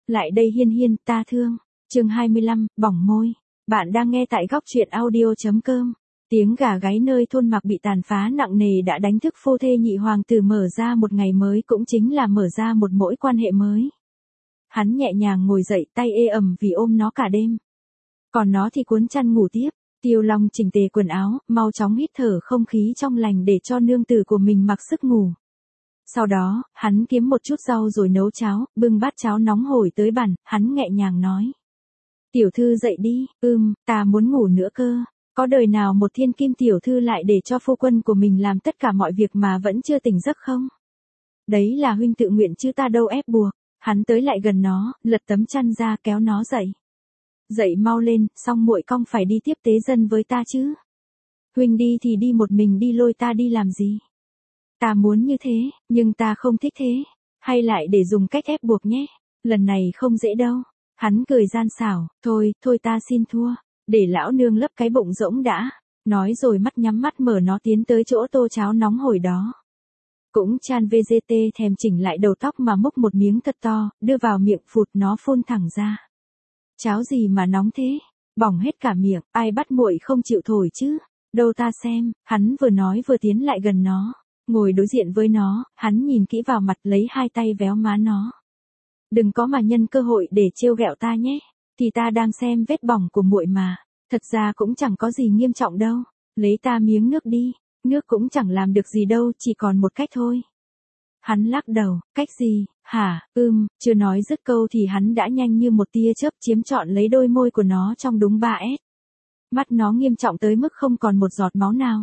Lại đây Hiên Hiên, ta thương. Chương 25, bỏng môi. Bạn đang nghe tại góc truyện audio.com. Tiếng gà gáy nơi thôn Mạc bị tàn phá nặng nề đã đánh thức phu thê nhị hoàng tử mở ra một ngày mới, cũng chính là mở ra một mỗi quan hệ mới. Hắn nhẹ nhàng ngồi dậy, tay ê ẩm vì ôm nó cả đêm. Còn nó thì cuốn chăn ngủ tiếp. Tiêu Long chỉnh tề quần áo, mau chóng hít thở không khí trong lành để cho nương tử của mình mặc sức ngủ. Sau đó, hắn kiếm một chút rau rồi nấu cháo, bưng bát cháo nóng hổi tới bàn, hắn nhẹ nhàng nói. Tiểu thư dậy đi, ta muốn ngủ nữa cơ. Có đời nào một thiên kim tiểu thư lại để cho phu quân của mình làm tất cả mọi việc mà vẫn chưa tỉnh giấc không? Đấy là huynh tự nguyện chứ ta đâu ép buộc. Hắn tới lại gần nó, lật tấm chăn ra kéo nó dậy. Dậy mau lên, xong muội cong phải đi tiếp tế dân với ta chứ. Huynh đi thì đi một mình, đi lôi ta đi làm gì? Ta muốn như thế, nhưng ta không thích thế. Hay lại để dùng cách ép buộc nhé. Lần này không dễ đâu. Hắn cười gian xảo, thôi ta xin thua. Để lão nương lấp cái bụng rỗng đã. Nói rồi mắt nhắm mắt mở nó tiến tới chỗ tô cháo nóng hổi đó. Cũng chan VGT thèm chỉnh lại đầu tóc mà múc một miếng thật to, đưa vào miệng phụt nó phun thẳng ra. Cháo gì mà nóng thế? Bỏng hết cả miệng, ai bắt muội không chịu thổi chứ? Đâu ta xem, hắn vừa nói vừa tiến lại gần nó. Ngồi đối diện với nó, hắn nhìn kỹ vào mặt, lấy hai tay véo má nó. Đừng có mà nhân cơ hội để trêu ghẹo ta nhé. Thì ta đang xem vết bỏng của muội mà. Thật ra cũng chẳng có gì nghiêm trọng đâu. Lấy ta miếng nước đi. Nước cũng chẳng làm được gì đâu, chỉ còn một cách thôi. Hắn lắc đầu, cách gì, hả, chưa nói dứt câu thì hắn đã nhanh như một tia chớp chiếm trọn lấy đôi môi của nó trong đúng 3S. Mắt nó nghiêm trọng tới mức không còn một giọt máu nào.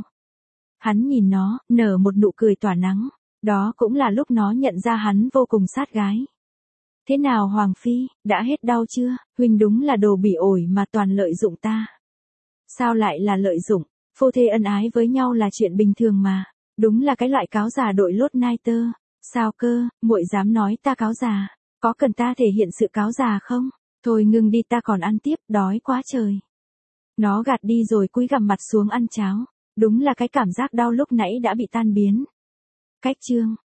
Hắn nhìn nó, nở một nụ cười tỏa nắng. Đó cũng là lúc nó nhận ra hắn vô cùng sát gái. Thế nào Hoàng Phi, đã hết đau chưa? Huynh đúng là đồ bỉ ổi mà toàn lợi dụng ta. Sao lại là lợi dụng? Phu thê ân ái với nhau là chuyện bình thường mà. Đúng là cái loại cáo già đội lốt nai tơ. Sao cơ, muội dám nói ta cáo già? Có cần ta thể hiện sự cáo già không? Thôi ngưng đi, ta còn ăn tiếp, đói quá trời. Nó gạt đi rồi cúi gằm mặt xuống ăn cháo. Đúng là cái cảm giác đau lúc nãy đã bị tan biến. Cách chương